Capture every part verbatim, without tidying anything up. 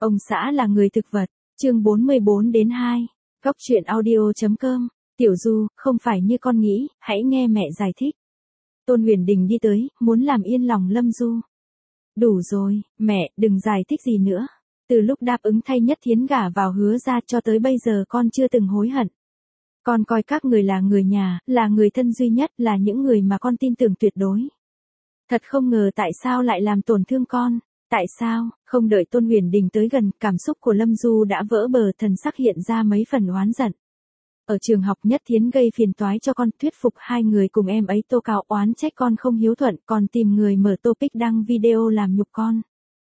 Ông xã là người thực vật, chương bốn mươi bốn đến hai. Góc truyện audio.com, Tiểu Du, không phải như con nghĩ, hãy nghe mẹ giải thích. Tôn Huyền Đình đi tới, muốn làm yên lòng Lâm Du. Đủ rồi, mẹ, đừng giải thích gì nữa. Từ lúc đáp ứng thay Nhất Thiến gả vào Hứa ra cho tới bây giờ con chưa từng hối hận. Con coi các người là người nhà, là người thân duy nhất, là những người mà con tin tưởng tuyệt đối. Thật không ngờ tại sao lại làm tổn thương con. Tại sao? Không đợi Tôn Huyền Đình tới gần, cảm xúc của Lâm Du đã vỡ bờ, thần sắc hiện ra mấy phần oán giận. Ở trường học Nhất Thiến gây phiền toái cho con, thuyết phục hai người cùng em ấy tố cáo oán trách con không hiếu thuận, còn tìm người mở topic đăng video làm nhục con.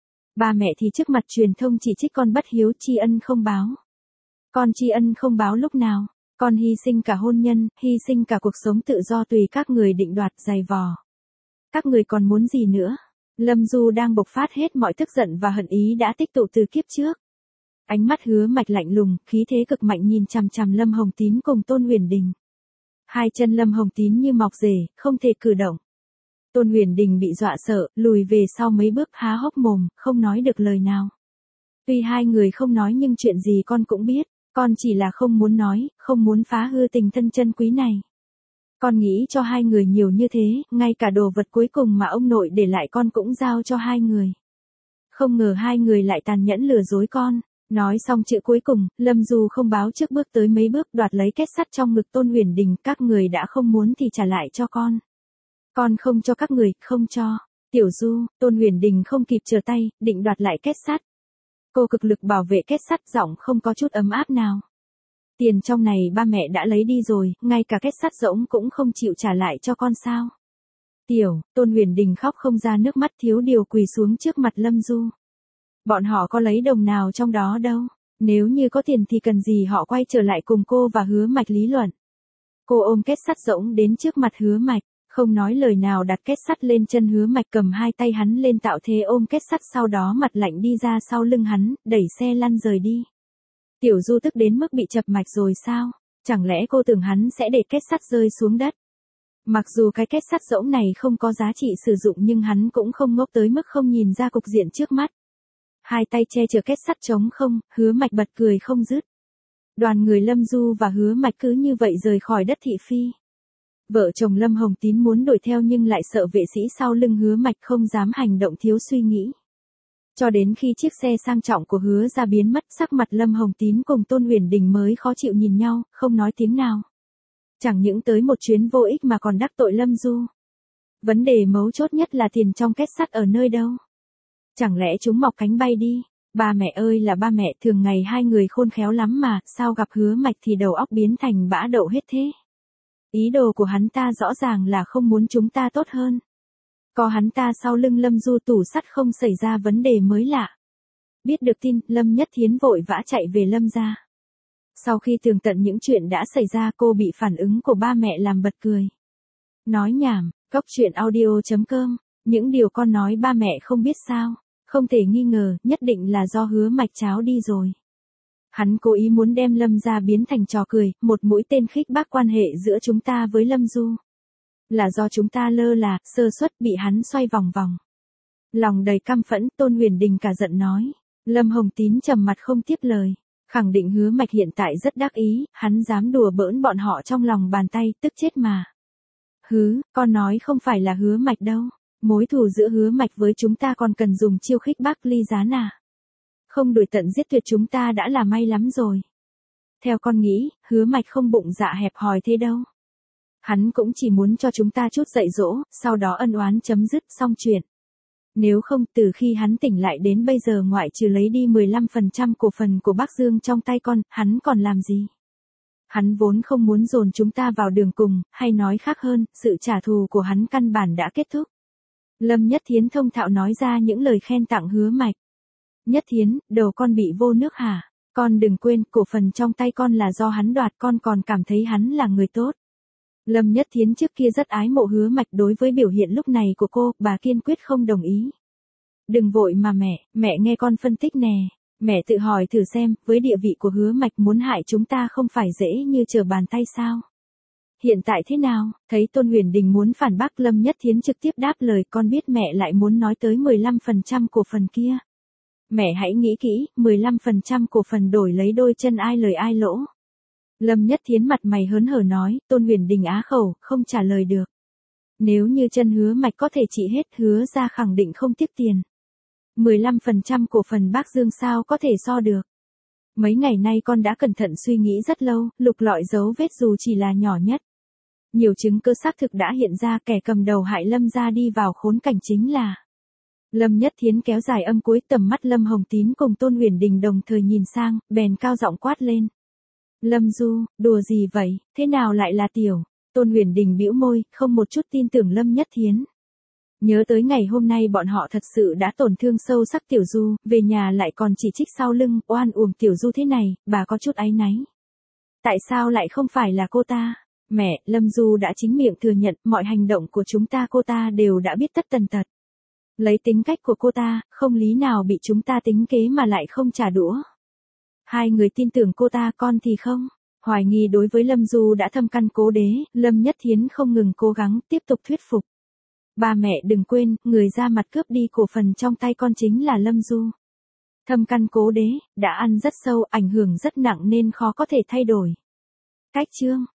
Ba mẹ thì trước mặt truyền thông chỉ trích con bất hiếu, tri ân không báo. Con tri ân không báo lúc nào? Con hy sinh cả hôn nhân, hy sinh cả cuộc sống tự do tùy các người định đoạt, giày vò. Các người còn muốn gì nữa? Lâm Du đang bộc phát hết mọi tức giận và hận ý đã tích tụ từ kiếp trước. Ánh mắt Hứa Mạch lạnh lùng, khí thế cực mạnh nhìn chằm chằm Lâm Hồng Tín cùng Tôn Huyền Đình. Hai chân Lâm Hồng Tín như mọc rễ, không thể cử động. Tôn Huyền Đình bị dọa sợ, lùi về sau mấy bước, há hốc mồm, không nói được lời nào. Tuy hai người không nói nhưng chuyện gì con cũng biết, con chỉ là không muốn nói, không muốn phá hư tình thân chân quý này. Con nghĩ cho hai người nhiều như thế, ngay cả đồ vật cuối cùng mà ông nội để lại con cũng giao cho hai người. Không ngờ hai người lại tàn nhẫn lừa dối con. Nói xong chữ cuối cùng, Lâm Du không báo trước bước tới mấy bước, đoạt lấy két sắt trong ngực Tôn Huyền Đình, các người đã không muốn thì trả lại cho con. Con không cho các người, không cho. Tiểu Du, Tôn Huyền Đình không kịp trở tay, định đoạt lại két sắt. Cô cực lực bảo vệ két sắt, giọng không có chút ấm áp nào. Tiền trong này ba mẹ đã lấy đi rồi, ngay cả két sắt rỗng cũng không chịu trả lại cho con sao. Tiểu, Tôn Huyền Đình khóc không ra nước mắt, thiếu điều quỳ xuống trước mặt Lâm Du. Bọn họ có lấy đồng nào trong đó đâu, nếu như có tiền thì cần gì họ quay trở lại cùng cô và Hứa Mạch lý luận. Cô ôm két sắt rỗng đến trước mặt Hứa Mạch, không nói lời nào đặt két sắt lên chân Hứa Mạch, cầm hai tay hắn lên tạo thế ôm két sắt, sau đó mặt lạnh đi ra sau lưng hắn, đẩy xe lăn rời đi. Tiểu Du tức đến mức bị chập mạch rồi sao, chẳng lẽ cô tưởng hắn sẽ để két sắt rơi xuống đất. Mặc dù cái két sắt rỗng này không có giá trị sử dụng nhưng hắn cũng không ngốc tới mức không nhìn ra cục diện trước mắt. Hai tay che chở két sắt trống không, Hứa Mạch bật cười không dứt. Đoàn người Lâm Du và Hứa Mạch cứ như vậy rời khỏi đất thị phi. Vợ chồng Lâm Hồng Tín muốn đuổi theo nhưng lại sợ vệ sĩ sau lưng Hứa Mạch, không dám hành động thiếu suy nghĩ. Cho đến khi chiếc xe sang trọng của Hứa ra biến mất, sắc mặt Lâm Hồng Tín cùng Tôn Huyền Đình mới khó chịu nhìn nhau, không nói tiếng nào. Chẳng những tới một chuyến vô ích mà còn đắc tội Lâm Du. Vấn đề mấu chốt nhất là tiền trong két sắt ở nơi đâu. Chẳng lẽ chúng mọc cánh bay đi? Ba mẹ ơi là ba mẹ, thường ngày hai người khôn khéo lắm mà, sao gặp Hứa Mạch thì đầu óc biến thành bã đậu hết thế? Ý đồ của hắn ta rõ ràng là không muốn chúng ta tốt hơn. Có hắn ta sau lưng Lâm Du, tủ sắt không xảy ra vấn đề mới lạ. Biết được tin, Lâm Nhất Thiến vội vã chạy về Lâm gia. Sau khi tường tận những chuyện đã xảy ra, cô bị phản ứng của ba mẹ làm bật cười. Nói nhảm, góc truyện audio.com, những điều con nói ba mẹ không biết sao. Không thể nghi ngờ, nhất định là do Hứa Mạch cháo đi rồi. Hắn cố ý muốn đem Lâm gia biến thành trò cười, một mũi tên khích bác quan hệ giữa chúng ta với Lâm Du. Là do chúng ta lơ là, sơ suất, bị hắn xoay vòng vòng. Lòng đầy căm phẫn, Tôn Huyền Đình cả giận nói. Lâm Hồng Tín trầm mặt không tiếp lời. Khẳng định Hứa Mạch hiện tại rất đắc ý, hắn dám đùa bỡn bọn họ trong lòng bàn tay, tức chết mà. Hứ, con nói không phải là Hứa Mạch đâu. Mối thù giữa Hứa Mạch với chúng ta còn cần dùng chiêu khích bác ly gián à? Không đuổi tận giết tuyệt chúng ta đã là may lắm rồi. Theo con nghĩ, Hứa Mạch không bụng dạ hẹp hòi thế đâu. Hắn cũng chỉ muốn cho chúng ta chút dạy dỗ, sau đó ân oán chấm dứt xong chuyện. Nếu không, từ khi hắn tỉnh lại đến bây giờ ngoại trừ lấy đi mười lăm phần trăm cổ phần của bác Dương trong tay con, hắn còn làm gì? Hắn vốn không muốn dồn chúng ta vào đường cùng, hay nói khác hơn, sự trả thù của hắn căn bản đã kết thúc. Lâm Nhất Thiến thông thạo nói ra những lời khen tặng Hứa Mạch. Nhất Thiến, đầu con bị vô nước hả? Con đừng quên, cổ phần trong tay con là do hắn đoạt, con còn cảm thấy hắn là người tốt. Lâm Nhất Thiến trước kia rất ái mộ Hứa Mạch, đối với biểu hiện lúc này của cô, bà kiên quyết không đồng ý. Đừng vội mà mẹ, mẹ nghe con phân tích nè. Mẹ tự hỏi thử xem, với địa vị của Hứa Mạch muốn hại chúng ta không phải dễ như trở bàn tay sao? Hiện tại thế nào? Thấy Tôn Huyền Đình muốn phản bác, Lâm Nhất Thiến trực tiếp đáp lời, con biết mẹ lại muốn nói tới mười lăm phần trăm cổ phần kia. Mẹ hãy nghĩ kỹ, mười lăm phần trăm cổ phần đổi lấy đôi chân ai lời ai lỗ. Lâm Nhất Thiến mặt mày hớn hở nói, Tôn Huyền Đình á khẩu, không trả lời được. Nếu như chân Hứa Mạch có thể trị hết, Hứa ra khẳng định không tiếc tiền. mười lăm phần trăm cổ phần bác Dương sao có thể so được. Mấy ngày nay con đã cẩn thận suy nghĩ rất lâu, lục lọi dấu vết dù chỉ là nhỏ nhất. Nhiều chứng cứ xác thực đã hiện ra, kẻ cầm đầu hại Lâm gia đi vào khốn cảnh chính là. Lâm Nhất Thiến kéo dài âm cuối, tầm mắt Lâm Hồng Tín cùng Tôn Huyền Đình đồng thời nhìn sang, bèn cao giọng quát lên. Lâm Du, đùa gì vậy, thế nào lại là Tiểu? Tôn Huyền Đình bĩu môi, không một chút tin tưởng Lâm Nhất Thiến. Nhớ tới ngày hôm nay bọn họ thật sự đã tổn thương sâu sắc Tiểu Du, về nhà lại còn chỉ trích sau lưng, oan uổng Tiểu Du thế này, bà có chút áy náy. Tại sao lại không phải là cô ta? Mẹ, Lâm Du đã chính miệng thừa nhận, mọi hành động của chúng ta cô ta đều đã biết tất tần tật. Lấy tính cách của cô ta, không lý nào bị chúng ta tính kế mà lại không trả đũa. Hai người tin tưởng cô ta, con thì không. Hoài nghi đối với Lâm Du đã thâm căn cố đế, Lâm Nhất Thiến không ngừng cố gắng tiếp tục thuyết phục. Ba mẹ đừng quên, người ra mặt cướp đi cổ phần trong tay con chính là Lâm Du. Thâm căn cố đế, đã ăn rất sâu, ảnh hưởng rất nặng nên khó có thể thay đổi. Cách chương